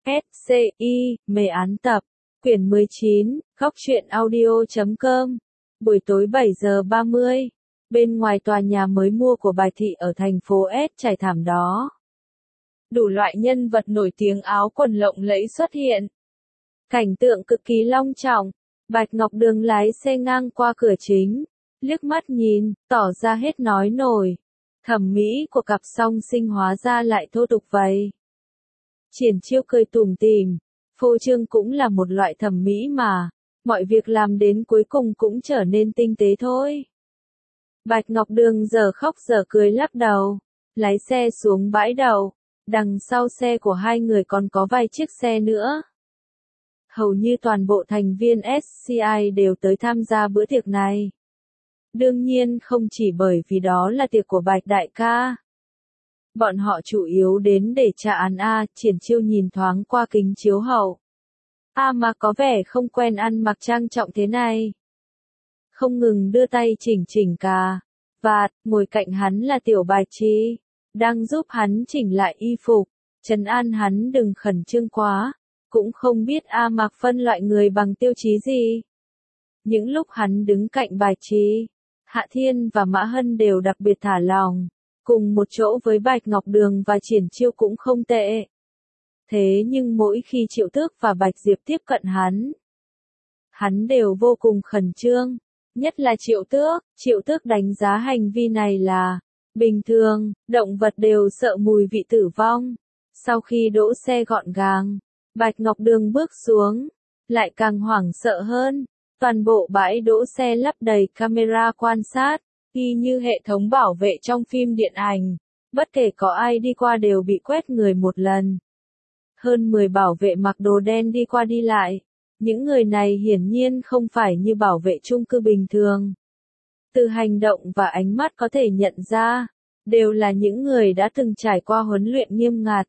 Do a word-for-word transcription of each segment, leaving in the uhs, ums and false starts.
ét xê i, mê án tập, quyển mười chín, góc truyện audio chấm com. Buổi tối bảy giờ ba mươi, bên ngoài tòa nhà mới mua của Bạch Thị ở thành phố S trải thảm đó. Đủ loại nhân vật nổi tiếng áo quần lộng lẫy xuất hiện. Cảnh tượng cực kỳ long trọng, Bạch Ngọc Đường lái xe ngang qua cửa chính, liếc mắt nhìn, tỏ ra hết nói nổi. Thẩm mỹ của cặp song sinh hóa ra lại thô tục vậy. Triển Chiêu cười tủm tỉm, phô trương cũng là một loại thẩm mỹ mà, mọi việc làm đến cuối cùng cũng trở nên tinh tế thôi. Bạch Ngọc Đường giờ khóc giờ cười lắc đầu, lái xe xuống bãi đậu, đằng sau xe của hai người còn có vài chiếc xe nữa. Hầu như toàn bộ thành viên ét xê i đều tới tham gia bữa tiệc này. Đương nhiên không chỉ bởi vì đó là tiệc của Bạch đại ca. Bọn họ chủ yếu đến để trả án A. Triển Chiêu nhìn thoáng qua kính chiếu hậu. A mà có vẻ không quen ăn mặc trang trọng thế này. Không ngừng đưa tay chỉnh chỉnh cà vạt, ngồi cạnh hắn là Tiểu Bạch Chi, đang giúp hắn chỉnh lại y phục, trấn an hắn đừng khẩn trương quá, cũng không biết A Mạc phân loại người bằng tiêu chí gì. Những lúc hắn đứng cạnh Bạch Chi, Hạ Thiên và Mã Hân đều đặc biệt thả lòng, cùng một chỗ với Bạch Ngọc Đường và Triển Chiêu cũng không tệ. Thế nhưng mỗi khi Triệu Tước và Bạch Diệp tiếp cận hắn, hắn đều vô cùng khẩn trương, nhất là Triệu Tước. Triệu Tước đánh giá hành vi này là bình thường, động vật đều sợ mùi vị tử vong. Sau khi đỗ xe gọn gàng, Bạch Ngọc Đường bước xuống, lại càng hoảng sợ hơn. Toàn bộ bãi đỗ xe lắp đầy camera quan sát, y như hệ thống bảo vệ trong phim điện ảnh. Bất kể có ai đi qua đều bị quét người một lần. Hơn mười bảo vệ mặc đồ đen đi qua đi lại. Những người này hiển nhiên không phải như bảo vệ chung cư bình thường. Từ hành động và ánh mắt có thể nhận ra, đều là những người đã từng trải qua huấn luyện nghiêm ngặt.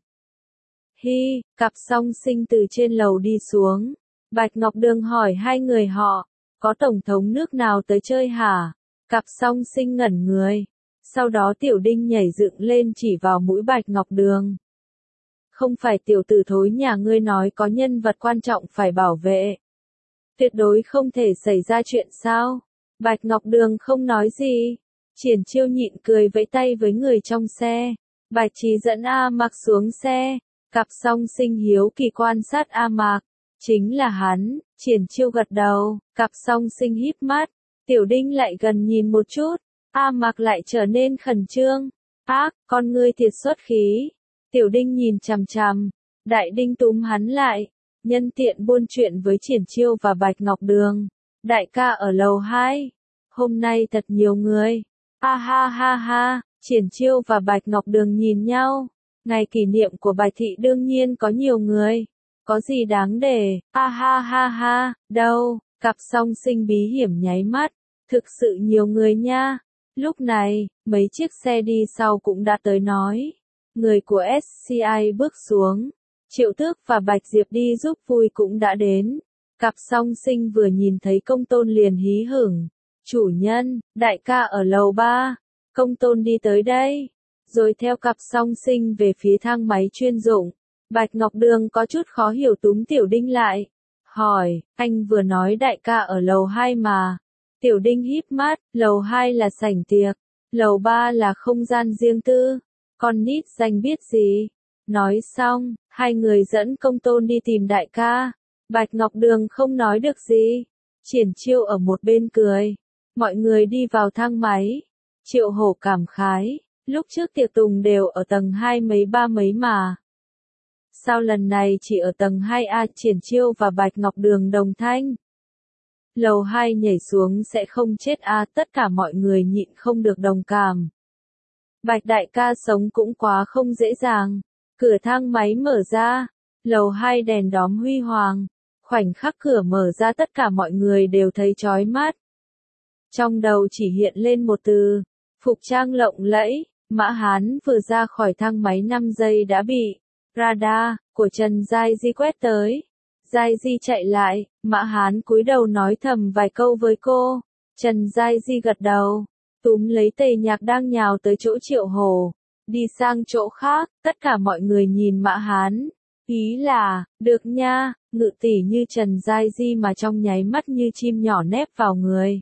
Hi, cặp song sinh từ trên lầu đi xuống. Bạch Ngọc Đường hỏi hai người họ, có tổng thống nước nào tới chơi hả? Cặp song sinh ngẩn người. Sau đó Tiểu Đinh nhảy dựng lên chỉ vào mũi Bạch Ngọc Đường. Không phải tiểu tử thối nhà ngươi nói có nhân vật quan trọng phải bảo vệ. Tuyệt đối không thể xảy ra chuyện sao? Bạch Ngọc Đường không nói gì. Triển Chiêu nhịn cười vẫy tay với người trong xe. Bạch Trí dẫn A Mạc xuống xe. Cặp song sinh hiếu kỳ quan sát A Mạc. Chính là hắn. Triển Chiêu gật đầu. Cặp song sinh híp mắt. Tiểu Đinh lại gần nhìn một chút. A Mạc lại trở nên khẩn trương. Ác, con ngươi thiệt xuất khí. Tiểu Đinh nhìn chằm chằm. Đại Đinh túm hắn lại. Nhân tiện buôn chuyện với Triển Chiêu và Bạch Ngọc Đường. Đại ca ở lầu hai. Hôm nay thật nhiều người. A ha ha ha. Triển Chiêu và Bạch Ngọc Đường nhìn nhau. Ngày kỷ niệm của Bạch Thị đương nhiên có nhiều người. Có gì đáng để. A ha ha ha. Đâu. Cặp song sinh bí hiểm nháy mắt. Thực sự nhiều người nha. Lúc này, mấy chiếc xe đi sau cũng đã tới nói. Người của ét xê i bước xuống. Triệu Tước và Bạch Diệp đi giúp vui cũng đã đến. Cặp song sinh vừa nhìn thấy Công Tôn liền hí hửng. Chủ nhân, đại ca ở lầu ba. Công Tôn đi tới đây. Rồi theo cặp song sinh về phía thang máy chuyên dụng. Bạch Ngọc Đường có chút khó hiểu túm Tiểu Đinh lại. Hỏi, anh vừa nói đại ca ở lầu hai mà. Tiểu Đinh híp mắt, lầu hai là sảnh tiệc. Lầu ba là không gian riêng tư. Con nít danh biết gì. Nói xong, hai người dẫn Công Tôn đi tìm đại ca. Bạch Ngọc Đường không nói được gì. Triển Chiêu ở một bên cười. Mọi người đi vào thang máy. Triệu Hổ cảm khái. Lúc trước tiệc tùng đều ở tầng hai mấy ba mấy mà. Sao lần này chỉ ở tầng hai A? Triển Chiêu và Bạch Ngọc Đường đồng thanh. Lầu hai nhảy xuống sẽ không chết à? Tất cả mọi người nhịn không được đồng cảm. Bạch đại ca sống cũng quá không dễ dàng. Cửa thang máy mở ra. Lầu hai đèn đóm huy hoàng. Khoảnh khắc cửa mở ra tất cả mọi người đều thấy chói mắt. Trong đầu chỉ hiện lên một từ. Phục trang lộng lẫy. Mã Hán vừa ra khỏi thang máy năm giây đã bị radar của Trần Giai Di quét tới. Giai Di chạy lại. Mã Hán cúi đầu nói thầm vài câu với cô. Trần Giai Di gật đầu. Túm lấy Tề Nhạc đang nhào tới chỗ Triệu Hổ. Đi sang chỗ khác. Tất cả mọi người nhìn Mã Hán. Ý là, được nha, ngự tỷ như Trần Giai Di mà trong nháy mắt như chim nhỏ nép vào người.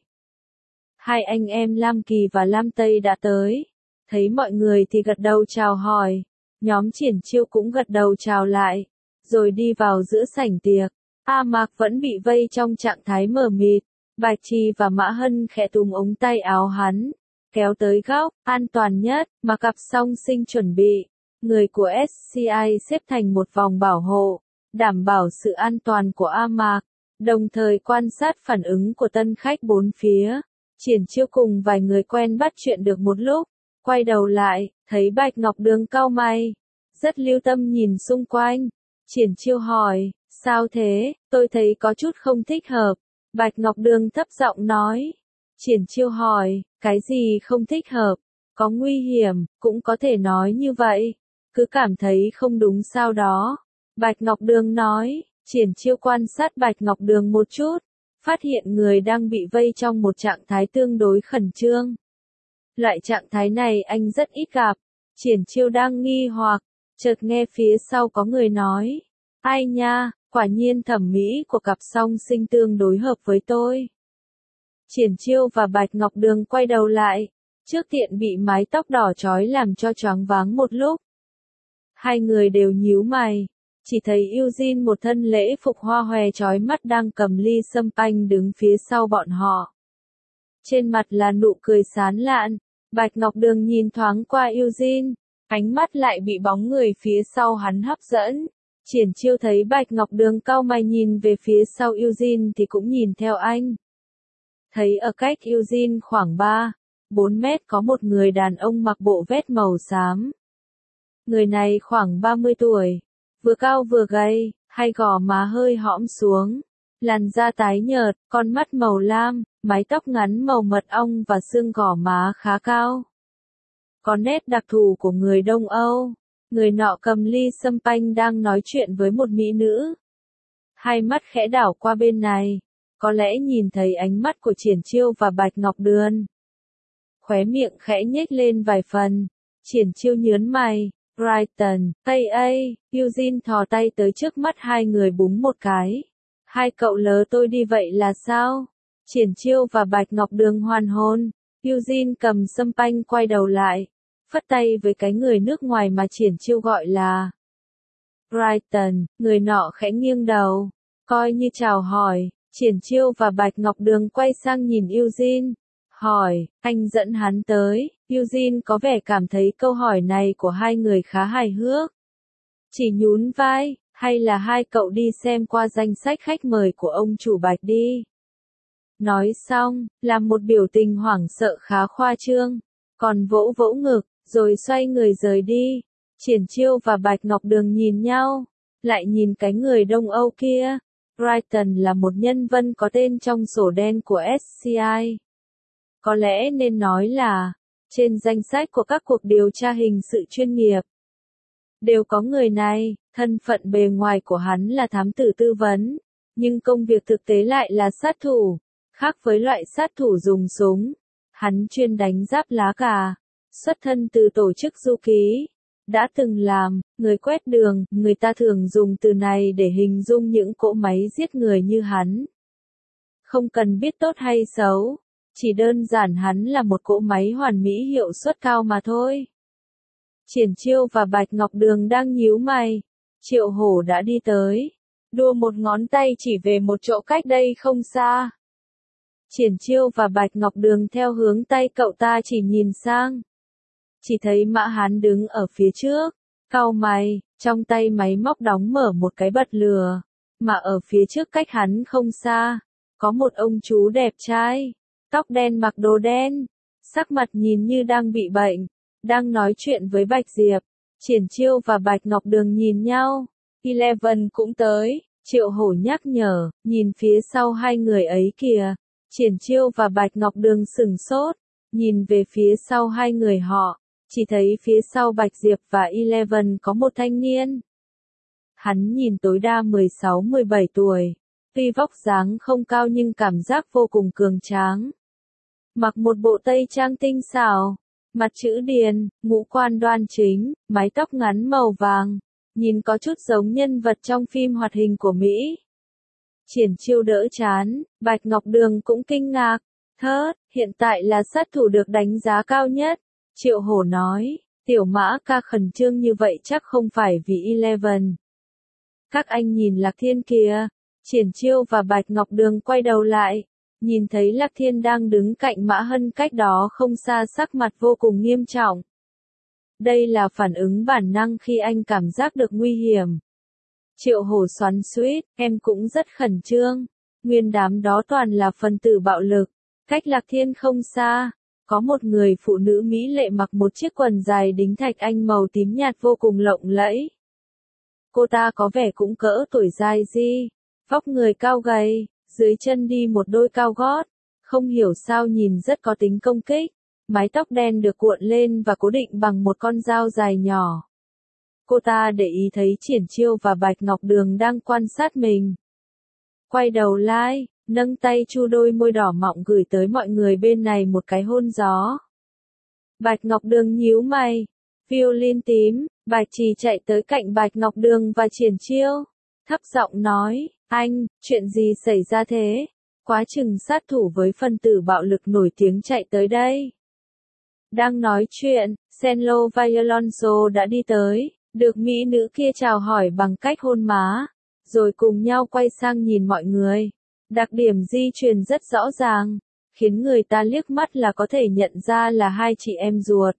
Hai anh em Lam Kỳ và Lam Tây đã tới. Thấy mọi người thì gật đầu chào hỏi. Nhóm Triển Chiêu cũng gật đầu chào lại. Rồi đi vào giữa sảnh tiệc. A Mạc vẫn bị vây trong trạng thái mờ mịt. Bạch Trì và Mã Hân khẽ túm ống tay áo hắn. Kéo tới góc, an toàn nhất, mà cặp song sinh chuẩn bị. Người của ét xê i xếp thành một vòng bảo hộ. Đảm bảo sự an toàn của A Mạc. Đồng thời quan sát phản ứng của tân khách bốn phía. Triển Chiêu cùng vài người quen bắt chuyện được một lúc. Quay đầu lại, thấy Bạch Ngọc Đường cau mày. Rất lưu tâm nhìn xung quanh. Triển Chiêu hỏi, sao thế, tôi thấy có chút không thích hợp. Bạch Ngọc Đường thấp giọng nói. Triển Chiêu hỏi, cái gì không thích hợp, có nguy hiểm, cũng có thể nói như vậy. Cứ cảm thấy không đúng sao đó. Bạch Ngọc Đường nói, Triển Chiêu quan sát Bạch Ngọc Đường một chút. Phát hiện người đang bị vây trong một trạng thái tương đối khẩn trương. Loại trạng thái này anh rất ít gặp. Triển Chiêu đang nghi hoặc, chợt nghe phía sau có người nói. Ai nha, quả nhiên thẩm mỹ của cặp song sinh tương đối hợp với tôi. Triển Chiêu và Bạch Ngọc Đường quay đầu lại. Trước tiện bị mái tóc đỏ chói làm cho choáng váng một lúc. Hai người đều nhíu mày. Chỉ thấy Eugene một thân lễ phục hoa hòe chói mắt đang cầm ly sâm panh đứng phía sau bọn họ. Trên mặt là nụ cười sán lạn. Bạch Ngọc Đường nhìn thoáng qua Eugene, ánh mắt lại bị bóng người phía sau hắn hấp dẫn. Triển Chiêu thấy Bạch Ngọc Đường cau mày nhìn về phía sau Eugene thì cũng nhìn theo anh. Thấy ở cách Eugene khoảng ba, bốn mét có một người đàn ông mặc bộ vest màu xám. Người này khoảng ba mươi tuổi, vừa cao vừa gầy, hai gò má hơi hõm xuống, làn da tái nhợt, con mắt màu lam, mái tóc ngắn màu mật ong và xương gò má khá cao. Có nét đặc thù của người Đông Âu. Người nọ cầm ly sâm panh đang nói chuyện với một mỹ nữ. Hai mắt khẽ đảo qua bên này, có lẽ nhìn thấy ánh mắt của Triển Chiêu và Bạch Ngọc Đường. Khóe miệng khẽ nhếch lên vài phần. Triển Chiêu nhớn mày. Brighton, ây ây, Eugene thò tay tới trước mắt hai người búng một cái. Hai cậu lớ tôi đi vậy là sao? Triển Chiêu và Bạch Ngọc Đường hoàn hôn. Eugene cầm sâm panh quay đầu lại. Phất tay với cái người nước ngoài mà Triển Chiêu gọi là Brighton. Người nọ khẽ nghiêng đầu, coi như chào hỏi. Triển Chiêu và Bạch Ngọc Đường quay sang nhìn Eugene. Hỏi, anh dẫn hắn tới. Eugene có vẻ cảm thấy câu hỏi này của hai người khá hài hước. Chỉ nhún vai, hay là hai cậu đi xem qua danh sách khách mời của ông chủ Bạch đi. Nói xong, làm một biểu tình hoảng sợ khá khoa trương, còn vỗ vỗ ngực, rồi xoay người rời đi. Triển Chiêu và Bạch Ngọc Đường nhìn nhau, lại nhìn cái người Đông Âu kia. Brighton là một nhân vật có tên trong sổ đen của ét xê i. Có lẽ nên nói là, trên danh sách của các cuộc điều tra hình sự chuyên nghiệp, đều có người này. Thân phận bề ngoài của hắn là thám tử tư vấn, nhưng công việc thực tế lại là sát thủ. Khác với loại sát thủ dùng súng, hắn chuyên đánh giáp lá cà, xuất thân từ tổ chức du ký. Đã từng làm người quét đường, người ta thường dùng từ này để hình dung những cỗ máy giết người như hắn. Không cần biết tốt hay xấu, chỉ đơn giản hắn là một cỗ máy hoàn mỹ hiệu suất cao mà thôi. Triển Chiêu và Bạch Ngọc Đường đang nhíu mày. Triệu Hổ đã đi tới, đua một ngón tay chỉ về một chỗ cách đây không xa. Triển Chiêu và Bạch Ngọc Đường theo hướng tay cậu ta chỉ nhìn sang. Chỉ thấy Mã Hán đứng ở phía trước, cau mày, trong tay máy móc đóng mở một cái bật lửa. Mà ở phía trước cách hắn không xa, có một ông chú đẹp trai, tóc đen mặc đồ đen, sắc mặt nhìn như đang bị bệnh, đang nói chuyện với Bạch Diệp. Triển Chiêu và Bạch Ngọc Đường nhìn nhau. Eleven cũng tới, Triệu Hổ nhắc nhở, nhìn phía sau hai người ấy kìa. Triển Chiêu và Bạch Ngọc Đường sửng sốt, nhìn về phía sau hai người họ, chỉ thấy phía sau Bạch Diệp và Eleven có một thanh niên. Hắn nhìn tối đa mười sáu mười bảy tuổi, tuy vóc dáng không cao nhưng cảm giác vô cùng cường tráng. Mặc một bộ tây trang tinh xảo, mặt chữ điền, ngũ quan đoan chính, mái tóc ngắn màu vàng, nhìn có chút giống nhân vật trong phim hoạt hình của Mỹ. Triển Chiêu đỡ chán, Bạch Ngọc Đường cũng kinh ngạc. Thớt, hiện tại là sát thủ được đánh giá cao nhất. Triệu Hổ nói, Tiểu Mã ca khẩn trương như vậy chắc không phải vì Eleven. Các anh nhìn Lạc Thiên kìa. Triển Chiêu và Bạch Ngọc Đường quay đầu lại, nhìn thấy Lạc Thiên đang đứng cạnh Mã Hân cách đó không xa, sắc mặt vô cùng nghiêm trọng. Đây là phản ứng bản năng khi anh cảm giác được nguy hiểm. Triệu Hổ xoắn xuýt, em cũng rất khẩn trương. Nguyên đám đó toàn là phần tử bạo lực. Cách Lạc Thiên không xa, có một người phụ nữ mỹ lệ mặc một chiếc quần dài đính thạch anh màu tím nhạt vô cùng lộng lẫy. Cô ta có vẻ cũng cỡ tuổi Giai Di, vóc người cao gầy, dưới chân đi một đôi cao gót, không hiểu sao nhìn rất có tính công kích. Mái tóc đen được cuộn lên và cố định bằng một con dao dài nhỏ. Cô ta để ý thấy Triển Chiêu và Bạch Ngọc Đường đang quan sát mình. Quay đầu lại, nâng tay chu đôi môi đỏ mọng gửi tới mọi người bên này một cái hôn gió. Bạch Ngọc Đường nhíu mày, violin tím, Bạch Trì chạy tới cạnh Bạch Ngọc Đường và Triển Chiêu, thấp giọng nói, anh, chuyện gì xảy ra thế? Quá chừng sát thủ với phân tử bạo lực nổi tiếng chạy tới đây. Đang nói chuyện, Senlo Violonzo đã đi tới, được mỹ nữ kia chào hỏi bằng cách hôn má, rồi cùng nhau quay sang nhìn mọi người. Đặc điểm di truyền rất rõ ràng, khiến người ta liếc mắt là có thể nhận ra là hai chị em ruột.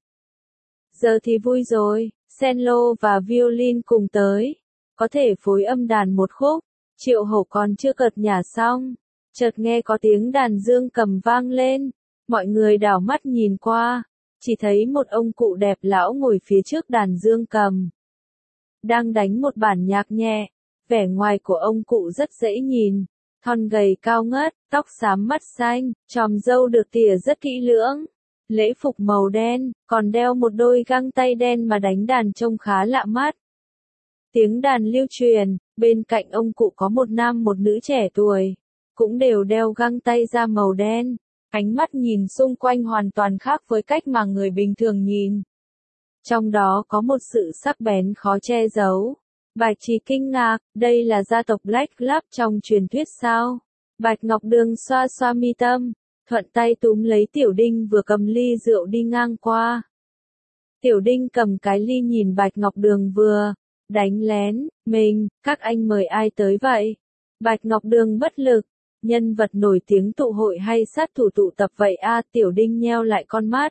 Giờ thì vui rồi, Senlo và violin cùng tới, có thể phối âm đàn một khúc. Triệu Hổ còn chưa cợt nhả xong, chợt nghe có tiếng đàn dương cầm vang lên, mọi người đảo mắt nhìn qua, chỉ thấy một ông cụ đẹp lão ngồi phía trước đàn dương cầm, đang đánh một bản nhạc nhẹ. Vẻ ngoài của ông cụ rất dễ nhìn, thon gầy cao ngất, tóc xám mắt xanh, chòm râu được tỉa rất kỹ lưỡng, lễ phục màu đen, còn đeo một đôi găng tay đen mà đánh đàn trông khá lạ mắt. Tiếng đàn lưu truyền, bên cạnh ông cụ có một nam một nữ trẻ tuổi, cũng đều đeo găng tay da màu đen, ánh mắt nhìn xung quanh hoàn toàn khác với cách mà người bình thường nhìn. Trong đó có một sự sắc bén khó che giấu. Bạch Trì kinh ngạc, đây là gia tộc Black Club trong truyền thuyết sao? Bạch Ngọc Đường xoa xoa mi tâm, thuận tay túm lấy Tiểu Đinh vừa cầm ly rượu đi ngang qua. Tiểu Đinh cầm cái ly nhìn Bạch Ngọc Đường vừa đánh lén, mình, các anh mời ai tới vậy? Bạch Ngọc Đường bất lực, nhân vật nổi tiếng tụ hội hay sát thủ tụ tập vậy a? Tiểu Đinh nheo lại con mắt.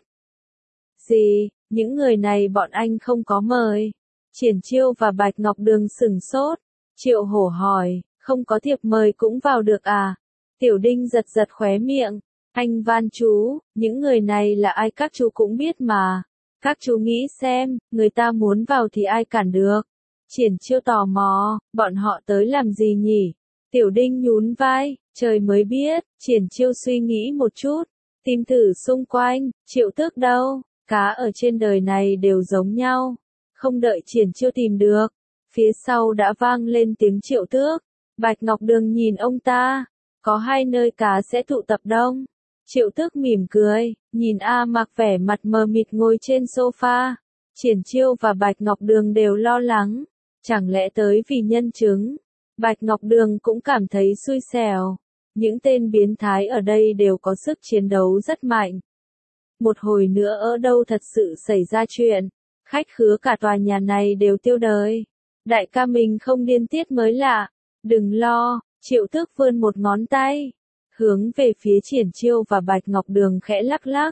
Gì, những người này bọn anh không có mời. Triển Chiêu và Bạch Ngọc Đường sửng sốt. Triệu Hổ hỏi, không có thiệp mời cũng vào được à? Tiểu Đinh giật giật khóe miệng. Anh van chú, những người này là ai các chú cũng biết mà. Các chú nghĩ xem, người ta muốn vào thì ai cản được. Triển Chiêu tò mò, bọn họ tới làm gì nhỉ? Tiểu Đinh nhún vai, trời mới biết. Triển Chiêu suy nghĩ một chút, tìm thử xung quanh. Triệu Tước đâu? Cá ở trên đời này đều giống nhau. Không đợi Triển Chiêu tìm được, phía sau đã vang lên tiếng Triệu Tước. Bạch Ngọc Đường nhìn ông ta, có hai nơi cá sẽ tụ tập đông. Triệu Tước mỉm cười, nhìn A Mạc vẻ mặt mờ mịt ngồi trên sofa. Triển Chiêu và Bạch Ngọc Đường đều lo lắng, chẳng lẽ tới vì nhân chứng. Bạch Ngọc Đường cũng cảm thấy xui xẻo, những tên biến thái ở đây đều có sức chiến đấu rất mạnh. Một hồi nữa ở đâu thật sự xảy ra chuyện, khách khứa cả tòa nhà này đều tiêu đời. Đại ca mình không điên tiết mới lạ. Đừng lo, Triệu Tước vươn một ngón tay, hướng về phía Triển Chiêu và Bạch Ngọc Đường khẽ lắc lắc.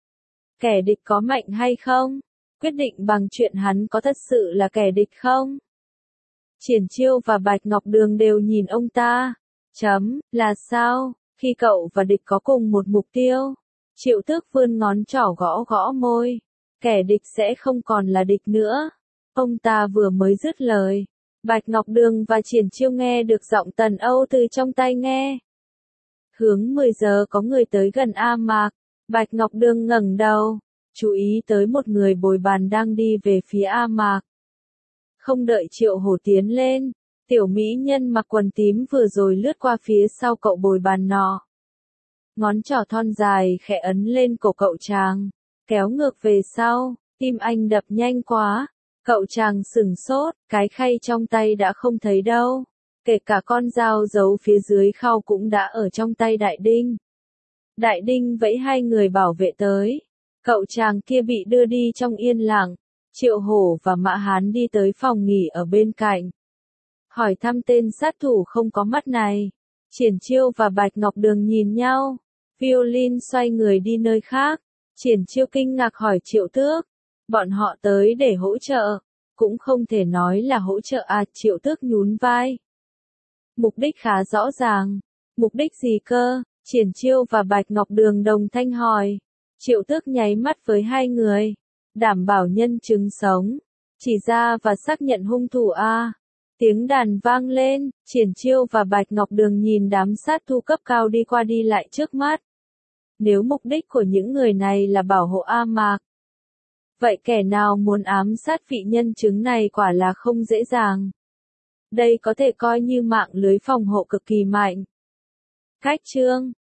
Kẻ địch có mạnh hay không? Quyết định bằng chuyện hắn có thật sự là kẻ địch không? Triển Chiêu và Bạch Ngọc Đường đều nhìn ông ta. Chấm, là sao? Khi cậu và địch có cùng một mục tiêu. Triệu Tước vươn ngón trỏ gõ gõ môi. Kẻ địch sẽ không còn là địch nữa. Ông ta vừa mới dứt lời, Bạch Ngọc Đường và Triển Chiêu nghe được giọng Tần Âu từ trong tai nghe. Hướng mười giờ có người tới gần A Mạc. Bạch Ngọc Đường ngẩng đầu, chú ý tới một người bồi bàn đang đi về phía A Mạc. Không đợi Triệu Hổ tiến lên, tiểu mỹ nhân mặc quần tím vừa rồi lướt qua phía sau cậu bồi bàn nọ. Ngón trỏ thon dài khẽ ấn lên cổ cậu chàng, kéo ngược về sau, tim anh đập nhanh quá. Cậu chàng sửng sốt, cái khay trong tay đã không thấy đâu. Kể cả con dao giấu phía dưới khao cũng đã ở trong tay Đại Đinh. Đại Đinh vẫy hai người bảo vệ tới. Cậu chàng kia bị đưa đi trong yên lặng. Triệu Hổ và Mã Hán đi tới phòng nghỉ ở bên cạnh. Hỏi thăm tên sát thủ không có mắt này. Triển Chiêu và Bạch Ngọc Đường nhìn nhau. Violin xoay người đi nơi khác. Triển Chiêu kinh ngạc hỏi Triệu Tước. Bọn họ tới để hỗ trợ. Cũng không thể nói là hỗ trợ à, Triệu Tước nhún vai. Mục đích khá rõ ràng. Mục đích gì cơ? Triển Chiêu và Bạch Ngọc Đường đồng thanh hỏi. Triệu Tước nháy mắt với hai người. Đảm bảo nhân chứng sống. Chỉ ra và xác nhận hung thủ a. Tiếng đàn vang lên, Triển Chiêu và Bạch Ngọc Đường nhìn đám sát thủ cấp cao đi qua đi lại trước mắt. Nếu mục đích của những người này là bảo hộ A Mạc, vậy kẻ nào muốn ám sát vị nhân chứng này quả là không dễ dàng. Đây có thể coi như mạng lưới phòng hộ cực kỳ mạnh. Cách chương